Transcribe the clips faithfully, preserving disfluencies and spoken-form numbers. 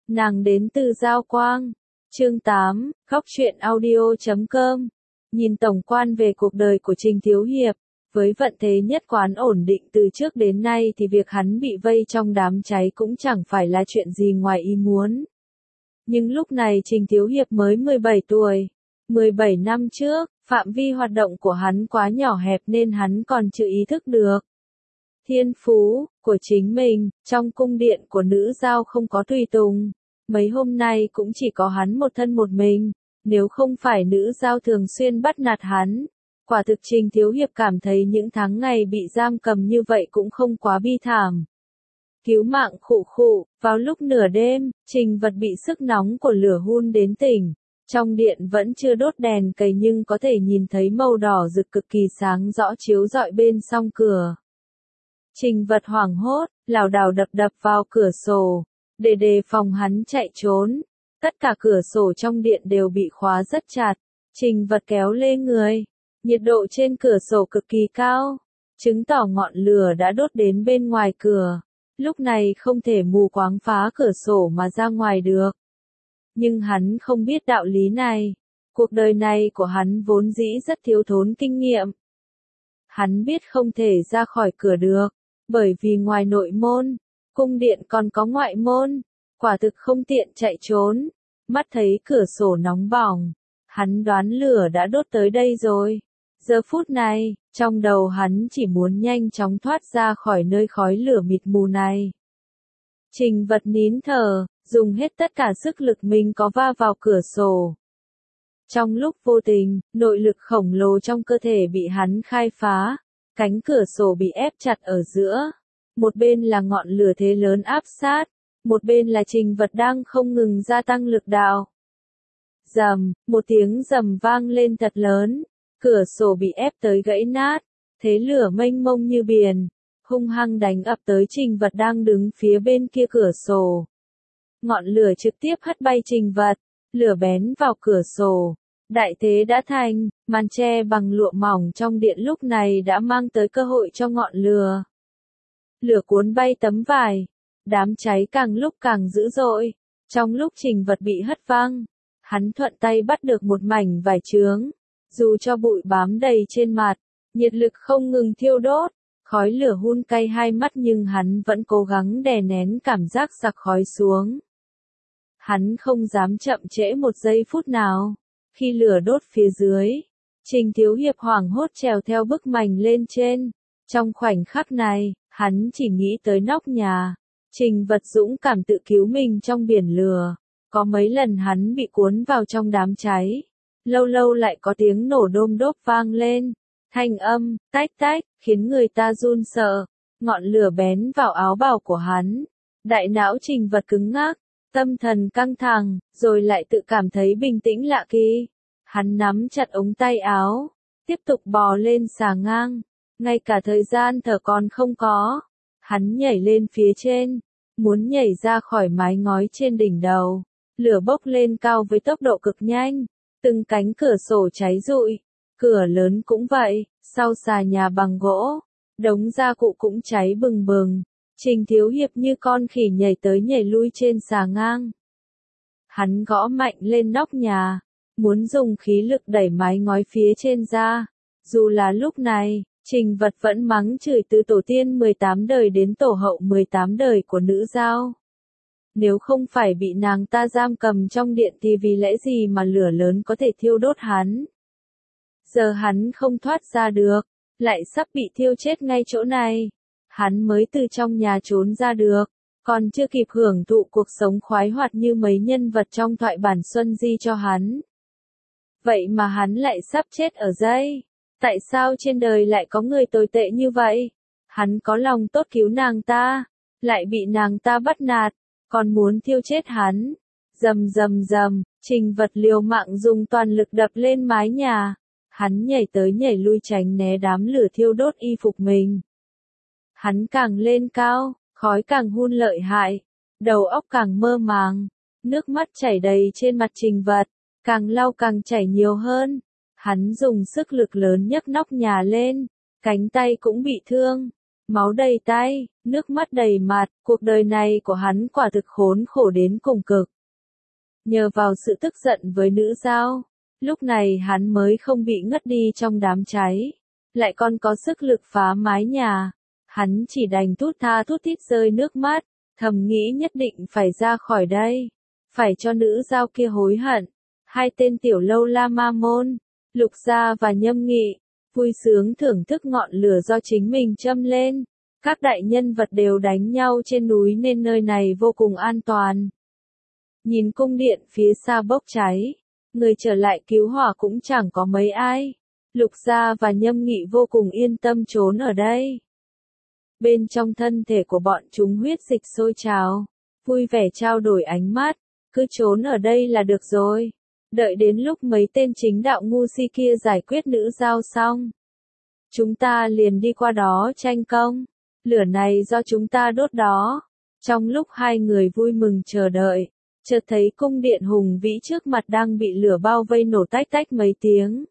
Nàng đến từ Giao Quang. Chương tám, Góc truyện audio chấm com. Nhìn tổng quan về cuộc đời của Trình Thiếu Hiệp, với vận thế nhất quán ổn định từ trước đến nay thì việc hắn bị vây trong đám cháy cũng chẳng phải là chuyện gì ngoài ý muốn. Nhưng lúc này Trình Thiếu Hiệp mới mười bảy tuổi. mười bảy năm trước, phạm vi hoạt động của hắn quá nhỏ hẹp nên hắn còn chưa ý thức được thiên phú của chính mình. Trong cung điện của nữ giao không có tùy tùng. Mấy hôm nay cũng chỉ có hắn một thân một mình. Nếu không phải nữ giao thường xuyên bắt nạt hắn, quả thực Trình Thiếu Hiệp cảm thấy những tháng ngày bị giam cầm như vậy cũng không quá bi thảm. Cứu mạng khụ khụ, vào lúc nửa đêm, Trình Vật bị sức nóng của lửa hun đến tỉnh. Trong điện vẫn chưa đốt đèn cầy nhưng có thể nhìn thấy màu đỏ rực cực kỳ sáng rõ chiếu rọi bên song cửa. Trình Vật hoảng hốt, lảo đảo đập đập vào cửa sổ, để đề phòng hắn chạy trốn. Tất cả cửa sổ trong điện đều bị khóa rất chặt. Trình Vật kéo lê người. Nhiệt độ trên cửa sổ cực kỳ cao, chứng tỏ ngọn lửa đã đốt đến bên ngoài cửa. Lúc này không thể mù quáng phá cửa sổ mà ra ngoài được. Nhưng hắn không biết đạo lý này. Cuộc đời này của hắn vốn dĩ rất thiếu thốn kinh nghiệm. Hắn biết không thể ra khỏi cửa được, bởi vì ngoài nội môn, cung điện còn có ngoại môn. Quả thực không tiện chạy trốn. Mắt thấy cửa sổ nóng bỏng, hắn đoán lửa đã đốt tới đây rồi. Giờ phút này, trong đầu hắn chỉ muốn nhanh chóng thoát ra khỏi nơi khói lửa mịt mù này. Trình Vật nín thở, dùng hết tất cả sức lực mình có va vào cửa sổ. Trong lúc vô tình, nội lực khổng lồ trong cơ thể bị hắn khai phá, cánh cửa sổ bị ép chặt ở giữa. Một bên là ngọn lửa thế lớn áp sát, một bên là Trình Vật đang không ngừng gia tăng lực đạo. Rầm, một tiếng rầm vang lên thật lớn, cửa sổ bị ép tới gãy nát, thế lửa mênh mông như biển, hung hăng đánh ập tới Trình Vật đang đứng phía bên kia cửa sổ. Ngọn lửa trực tiếp hất bay Trình Vật, lửa bén vào cửa sổ. Đại thế đã thành, màn che bằng lụa mỏng trong điện lúc này đã mang tới cơ hội cho ngọn lửa. Lửa cuốn bay tấm vải, đám cháy càng lúc càng dữ dội. Trong lúc Trình Vật bị hất văng, hắn thuận tay bắt được một mảnh vải chướng. Dù cho bụi bám đầy trên mặt, nhiệt lực không ngừng thiêu đốt, khói lửa hun cay hai mắt nhưng hắn vẫn cố gắng đè nén cảm giác sặc khói xuống. Hắn không dám chậm trễ một giây phút nào. Khi lửa đốt phía dưới, Trình Thiếu Hiệp hoảng hốt trèo theo bức mành lên trên. Trong khoảnh khắc này, hắn chỉ nghĩ tới nóc nhà. Trình Vật dũng cảm tự cứu mình trong biển lửa. Có mấy lần hắn bị cuốn vào trong đám cháy. Lâu lâu lại có tiếng nổ đôm đốp vang lên. Thanh âm, tách tách, khiến người ta run sợ. Ngọn lửa bén vào áo bào của hắn. Đại não Trình Vật cứng ngắc, tâm thần căng thẳng, rồi lại tự cảm thấy bình tĩnh lạ kỳ. Hắn nắm chặt ống tay áo, tiếp tục bò lên xà ngang. Ngay cả thời gian thở còn không có. Hắn nhảy lên phía trên, muốn nhảy ra khỏi mái ngói trên đỉnh đầu. Lửa bốc lên cao với tốc độ cực nhanh. Từng cánh cửa sổ cháy rụi, cửa lớn cũng vậy, sau xà nhà bằng gỗ, đống gia cụ cũng cháy bừng bừng. Trình Thiếu Hiệp như con khỉ nhảy tới nhảy lui trên xà ngang. Hắn gõ mạnh lên nóc nhà, muốn dùng khí lực đẩy mái ngói phía trên ra. Dù là lúc này, Trình Vật vẫn mắng chửi từ tổ tiên mười tám đời đến tổ hậu mười tám đời của nữ giao. Nếu không phải bị nàng ta giam cầm trong điện thì vì lẽ gì mà lửa lớn có thể thiêu đốt hắn. Giờ hắn không thoát ra được, lại sắp bị thiêu chết ngay chỗ này. Hắn mới từ trong nhà trốn ra được, còn chưa kịp hưởng thụ cuộc sống khoái hoạt như mấy nhân vật trong thoại bản Xuân Di cho hắn. Vậy mà hắn lại sắp chết ở đây. Tại sao trên đời lại có người tồi tệ như vậy? Hắn có lòng tốt cứu nàng ta, lại bị nàng ta bắt nạt, còn muốn thiêu chết hắn. Rầm rầm rầm, Trình Vật liều mạng dùng toàn lực đập lên mái nhà. Hắn nhảy tới nhảy lui tránh né đám lửa thiêu đốt y phục mình. Hắn càng lên cao, khói càng hun lợi hại, đầu óc càng mơ màng, nước mắt chảy đầy trên mặt Trình Vật, càng lau càng chảy nhiều hơn. Hắn dùng sức lực lớn nhấc nóc nhà lên, cánh tay cũng bị thương. máu đầy tay, nước mắt đầy mặt, cuộc đời này của hắn quả thực khốn khổ đến cùng cực. Nhờ vào sự tức giận với nữ giao, lúc này hắn mới không bị ngất đi trong đám cháy, lại còn có sức lực phá mái nhà. Hắn chỉ đành thút tha thút thít rơi nước mắt, thầm nghĩ nhất định phải ra khỏi đây, phải cho nữ giao kia hối hận. Hai tên tiểu lâu la ma môn, Lục Gia và Nhâm Nghị, vui sướng thưởng thức ngọn lửa do chính mình châm lên. Các đại nhân vật đều đánh nhau trên núi nên nơi này vô cùng an toàn. Nhìn cung điện phía xa bốc cháy, người trở lại cứu hỏa cũng chẳng có mấy ai. Lục Gia và Nhâm Nghị vô cùng yên tâm trốn ở đây. Bên trong thân thể của bọn chúng huyết dịch sôi trào, vui vẻ trao đổi ánh mắt, cứ trốn ở đây là được rồi. Đợi đến lúc mấy tên chính đạo ngu si kia giải quyết nữ giao xong, chúng ta liền đi qua đó tranh công. Lửa này do chúng ta đốt đó. Trong lúc hai người vui mừng chờ đợi, chợt thấy cung điện hùng vĩ trước mặt đang bị lửa bao vây nổ tách tách mấy tiếng.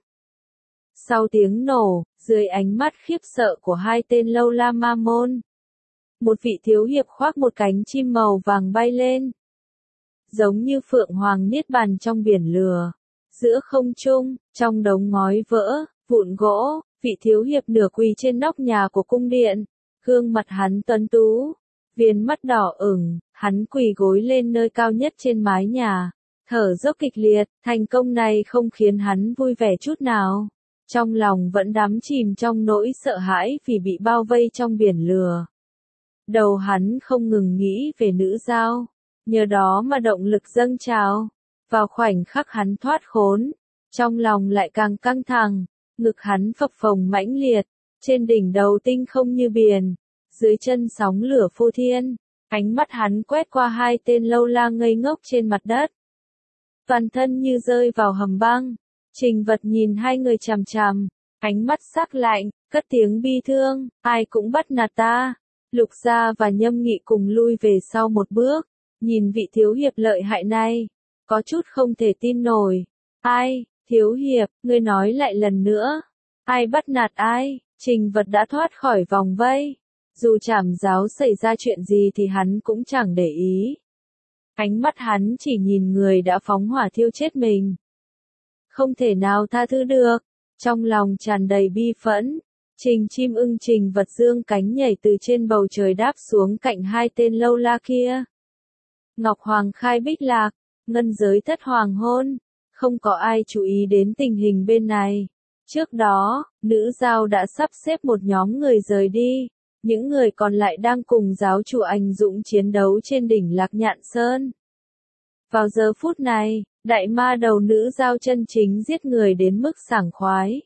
Sau tiếng nổ, dưới ánh mắt khiếp sợ của hai tên lâu la ma môn, một vị thiếu hiệp khoác một cánh chim màu vàng bay lên, giống như phượng hoàng niết bàn trong biển lửa. Giữa không trung, trong đống ngói vỡ, vụn gỗ, vị thiếu hiệp nửa quỳ trên nóc nhà của cung điện, gương mặt hắn tuấn tú, viền mắt đỏ ửng, hắn quỳ gối lên nơi cao nhất trên mái nhà, thở dốc kịch liệt. Thành công này không khiến hắn vui vẻ chút nào, trong lòng vẫn đắm chìm trong nỗi sợ hãi vì bị bao vây trong biển lửa. Đầu hắn không ngừng nghĩ về nữ giao, nhờ đó mà động lực dâng trào. Vào khoảnh khắc hắn thoát khốn, trong lòng lại càng căng thẳng, ngực hắn phập phồng mãnh liệt, trên đỉnh đầu tinh không như biển, dưới chân sóng lửa phô thiên. Ánh mắt hắn quét qua hai tên lâu la ngây ngốc trên mặt đất, toàn thân như rơi vào hầm băng. Trình Vật nhìn hai người chằm chằm, ánh mắt sắc lạnh, cất tiếng bi thương, ai cũng bắt nạt ta. Lục Gia và Nhâm Nghị cùng lui về sau một bước, nhìn vị thiếu hiệp lợi hại này, có chút không thể tin nổi. Ai, thiếu hiệp, ngươi nói lại lần nữa, ai bắt nạt ai? Trình Vật đã thoát khỏi vòng vây, dù Trảm Giáo xảy ra chuyện gì thì hắn cũng chẳng để ý. Ánh mắt hắn chỉ nhìn người đã phóng hỏa thiêu chết mình, không thể nào tha thứ được. Trong lòng tràn đầy bi phẫn, Trình Chim Ưng Trình Vật dương cánh nhảy từ trên bầu trời đáp xuống cạnh hai tên lâu la kia. Ngọc Hoàng khai bích lạc, ngân giới thất hoàng hôn, không có ai chú ý đến tình hình bên này. Trước đó, nữ giao đã sắp xếp một nhóm người rời đi, những người còn lại đang cùng giáo chủ anh dũng chiến đấu trên đỉnh Lạc Nhạn Sơn. Vào giờ phút này, đại ma đầu nữ giao chân chính giết người đến mức sảng khoái.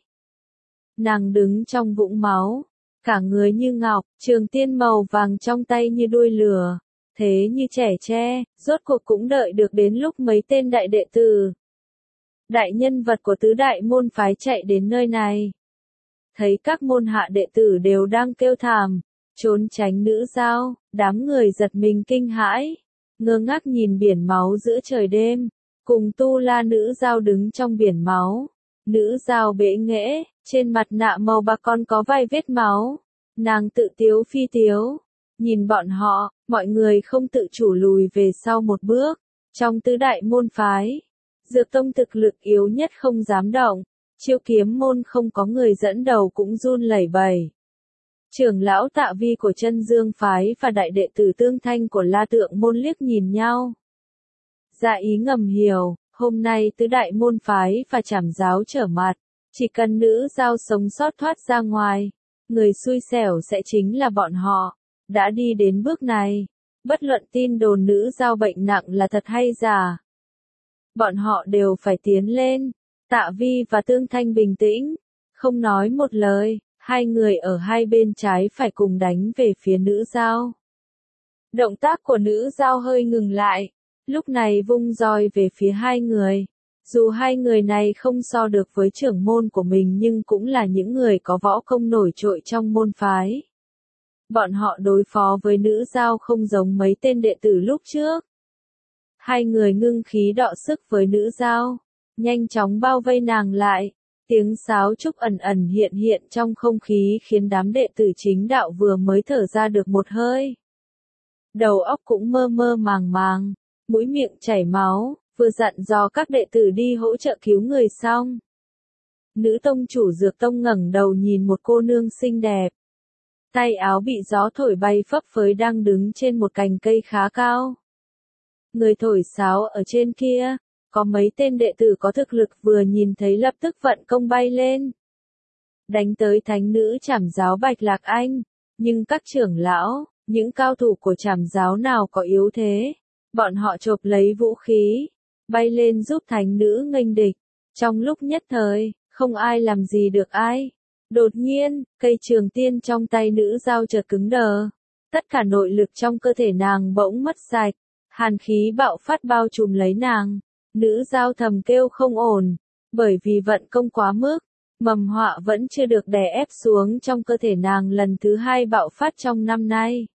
Nàng đứng trong vũng máu, cả người như ngọc, trường tiên màu vàng trong tay như đuôi lửa, thế như trẻ tre. Rốt cuộc cũng đợi được đến lúc mấy tên đại đệ tử, đại nhân vật của tứ đại môn phái chạy đến nơi này. Thấy các môn hạ đệ tử đều đang kêu thảm, trốn tránh nữ giao, đám người giật mình kinh hãi, ngơ ngác nhìn biển máu giữa trời đêm, cùng tu la nữ giao đứng trong biển máu. Nữ giao bẽ nghễ, trên mặt nạ màu bạc còn có vài vết máu, nàng tự tiếu phi tiếu, nhìn bọn họ, mọi người không tự chủ lùi về sau một bước. Trong tứ đại môn phái, Dược Tông thực lực yếu nhất không dám động, Chiêu Kiếm môn không có người dẫn đầu cũng run lẩy bẩy. Trưởng lão Tạ Vi của Chân Dương phái và đại đệ tử Tương Thanh của La Tượng môn liếc nhìn nhau. Dạ ý ngầm hiểu, hôm nay tứ đại môn phái và Trảm Giáo trở mặt, chỉ cần nữ giao sống sót thoát ra ngoài, người xui xẻo sẽ chính là bọn họ. Đã đi đến bước này, bất luận tin đồn nữ giao bệnh nặng là thật hay giả, bọn họ đều phải tiến lên. Tạ Vi và Tương Thanh bình tĩnh, không nói một lời, hai người ở hai bên trái phải cùng đánh về phía nữ giao. Động tác của nữ giao hơi ngừng lại, lúc này vung roi về phía hai người. Dù hai người này không so được với trưởng môn của mình nhưng cũng là những người có võ công nổi trội trong môn phái. Bọn họ đối phó với nữ giao không giống mấy tên đệ tử lúc trước. Hai người ngưng khí đọ sức với nữ giao, nhanh chóng bao vây nàng lại. Tiếng sáo trúc ẩn ẩn hiện hiện trong không khí khiến đám đệ tử chính đạo vừa mới thở ra được một hơi. Đầu óc cũng mơ mơ màng màng, mũi miệng chảy máu, vừa dặn dò các đệ tử đi hỗ trợ cứu người xong. Nữ tông chủ dược tông ngẩng đầu nhìn một cô nương xinh đẹp. Tay áo bị gió thổi bay phấp phới đang đứng trên một cành cây khá cao. Người thổi sáo ở trên kia, có mấy tên đệ tử có thực lực vừa nhìn thấy lập tức vận công bay lên. Đánh tới thánh nữ Trảm giáo Bạch Lạc Anh, nhưng các trưởng lão, những cao thủ của Trảm giáo nào có yếu thế, bọn họ chộp lấy vũ khí, bay lên giúp thánh nữ nghênh địch. Trong lúc nhất thời, không ai làm gì được ai. Đột nhiên, cây trường tiên trong tay nữ giao chợt cứng đờ. Tất cả nội lực trong cơ thể nàng bỗng mất sạch, hàn khí bạo phát bao trùm lấy nàng. Nữ giao thầm kêu không ổn, bởi vì vận công quá mức, mầm họa vẫn chưa được đè ép xuống trong cơ thể nàng lần thứ hai bạo phát trong năm nay.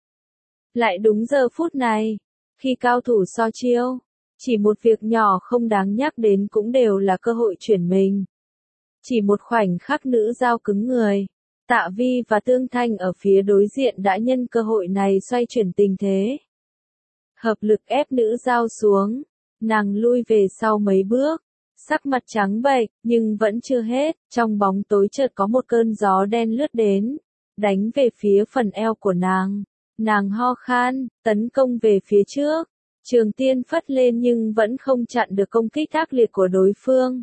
Lại đúng giờ phút này, khi cao thủ so chiêu, chỉ một việc nhỏ không đáng nhắc đến cũng đều là cơ hội chuyển mình. Chỉ một khoảnh khắc nữ giao cứng người, Tạ Vi và Tương Thanh ở phía đối diện đã nhân cơ hội này xoay chuyển tình thế. Hợp lực ép nữ giao xuống, nàng lui về sau mấy bước, sắc mặt trắng bệch, nhưng vẫn chưa hết, trong bóng tối chợt có một cơn gió đen lướt đến, đánh về phía phần eo của nàng. Nàng ho khan, tấn công về phía trước, trường tiên phất lên nhưng vẫn không chặn được công kích ác liệt của đối phương.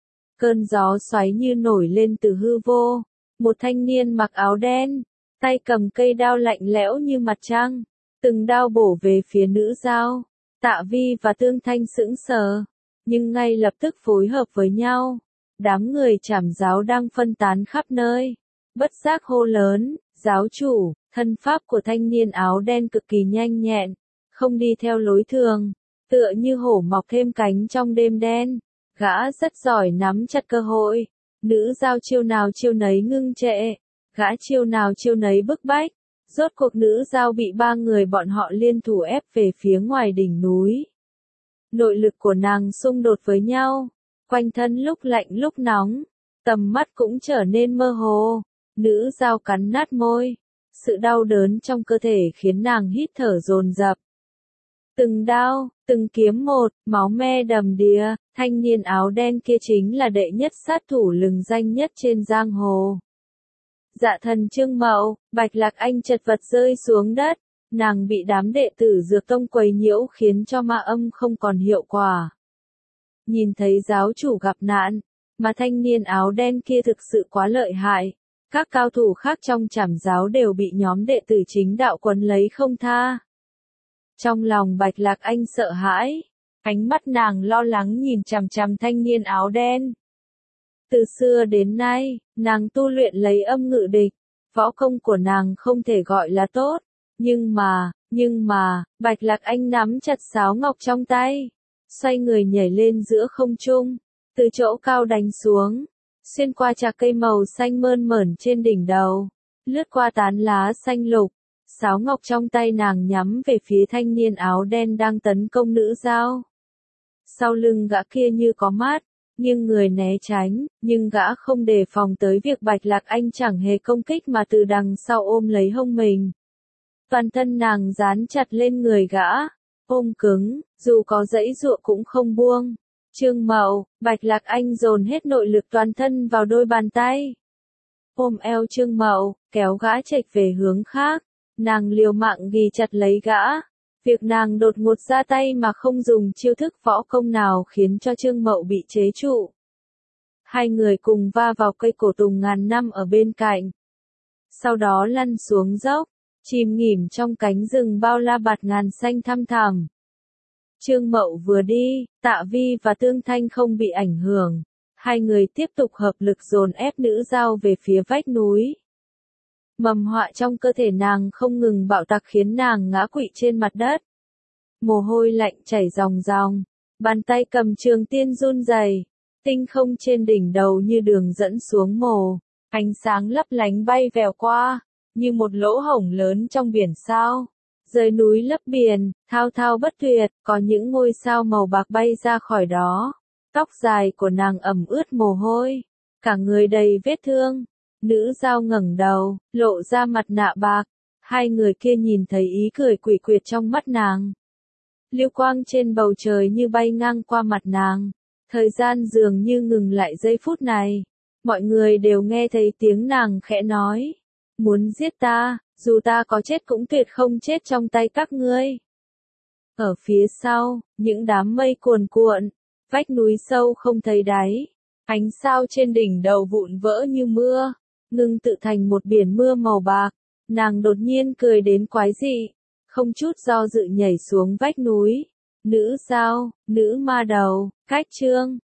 Cơn gió xoáy như nổi lên từ hư vô, một thanh niên mặc áo đen, tay cầm cây đao lạnh lẽo như mặt trăng, từng đao bổ về phía nữ giao. Tạ Vi và Tương Thanh sững sờ, nhưng ngay lập tức phối hợp với nhau. Đám người Trảm giáo đang phân tán khắp nơi, bất giác hô lớn, giáo chủ. Thân pháp của thanh niên áo đen cực kỳ nhanh nhẹn, không đi theo lối thường, tựa như hổ mọc thêm cánh trong đêm đen. Gã rất giỏi nắm chặt cơ hội, nữ giao chiêu nào chiêu nấy ngưng trệ, gã chiêu nào chiêu nấy bức bách. Rốt cuộc nữ giao bị ba người bọn họ liên thủ ép về phía ngoài đỉnh núi. Nội lực của nàng xung đột với nhau, quanh thân lúc lạnh lúc nóng, tầm mắt cũng trở nên mơ hồ. Nữ giao cắn nát môi. Sự đau đớn trong cơ thể khiến nàng hít thở dồn dập. Từng đao, từng kiếm một, máu me đầm đìa, thanh niên áo đen kia chính là đệ nhất sát thủ lừng danh nhất trên giang hồ. Dạ thần Trương Mậu, Bạch Lạc Anh chật vật rơi xuống đất, nàng bị đám đệ tử dược tông quấy nhiễu khiến cho ma âm không còn hiệu quả. Nhìn thấy giáo chủ gặp nạn, mà thanh niên áo đen kia thực sự quá lợi hại. Các cao thủ khác trong Trảm giáo đều bị nhóm đệ tử chính đạo quấn lấy không tha. Trong lòng Bạch Lạc Anh sợ hãi, ánh mắt nàng lo lắng nhìn chằm chằm thanh niên áo đen. Từ xưa đến nay, nàng tu luyện lấy âm ngự địch, võ công của nàng không thể gọi là tốt, nhưng mà, nhưng mà, Bạch Lạc Anh nắm chặt sáo ngọc trong tay, xoay người nhảy lên giữa không trung, từ chỗ cao đánh xuống. Xuyên qua trạc cây màu xanh mơn mởn trên đỉnh đầu, lướt qua tán lá xanh lục, sáo ngọc trong tay nàng nhắm về phía thanh niên áo đen đang tấn công nữ giao. Sau lưng gã kia như có mắt, nhưng người né tránh, nhưng gã không đề phòng tới việc Bạch Lạc Anh chẳng hề công kích mà từ đằng sau ôm lấy hông mình. Toàn thân nàng dán chặt lên người gã, ôm cứng, dù có giãy giụa cũng không buông. Trương Mậu, Bạch Lạc Anh dồn hết nội lực toàn thân vào đôi bàn tay. Ôm eo Trương Mậu, kéo gã chệch về hướng khác, nàng liều mạng ghì chặt lấy gã. Việc nàng đột ngột ra tay mà không dùng chiêu thức võ công nào khiến cho Trương Mậu bị chế trụ. Hai người cùng va vào cây cổ tùng ngàn năm ở bên cạnh. Sau đó lăn xuống dốc, chìm nghỉm trong cánh rừng bao la bạt ngàn xanh thăm thẳm. Trương Mậu vừa đi, Tạ Vi và Tương Thanh không bị ảnh hưởng. Hai người tiếp tục hợp lực dồn ép nữ giao về phía vách núi. Mầm họa trong cơ thể nàng không ngừng bạo tạc khiến nàng ngã quỵ trên mặt đất. Mồ hôi lạnh chảy ròng ròng, bàn tay cầm trường tiên run rẩy, tinh không trên đỉnh đầu như đường dẫn xuống mồ, ánh sáng lấp lánh bay vèo qua, như một lỗ hổng lớn trong biển sao. Rời núi lấp biển, thao thao bất tuyệt, có những ngôi sao màu bạc bay ra khỏi đó. Tóc dài của nàng ẩm ướt mồ hôi, cả người đầy vết thương. Nữ dao ngẩng đầu, lộ ra mặt nạ bạc. Hai người kia nhìn thấy ý cười quỷ quyệt trong mắt nàng. Lưu quang trên bầu trời như bay ngang qua mặt nàng. Thời gian dường như ngừng lại giây phút này. Mọi người đều nghe thấy tiếng nàng khẽ nói. Muốn giết ta, dù ta có chết cũng tuyệt không chết trong tay các ngươi. Ở phía sau, những đám mây cuồn cuộn, vách núi sâu không thấy đáy. Ánh sao trên đỉnh đầu vụn vỡ như mưa, ngưng tự thành một biển mưa màu bạc. Nàng đột nhiên cười đến quái dị, không chút do dự nhảy xuống vách núi. Nữ sao, nữ ma đầu, cách chương.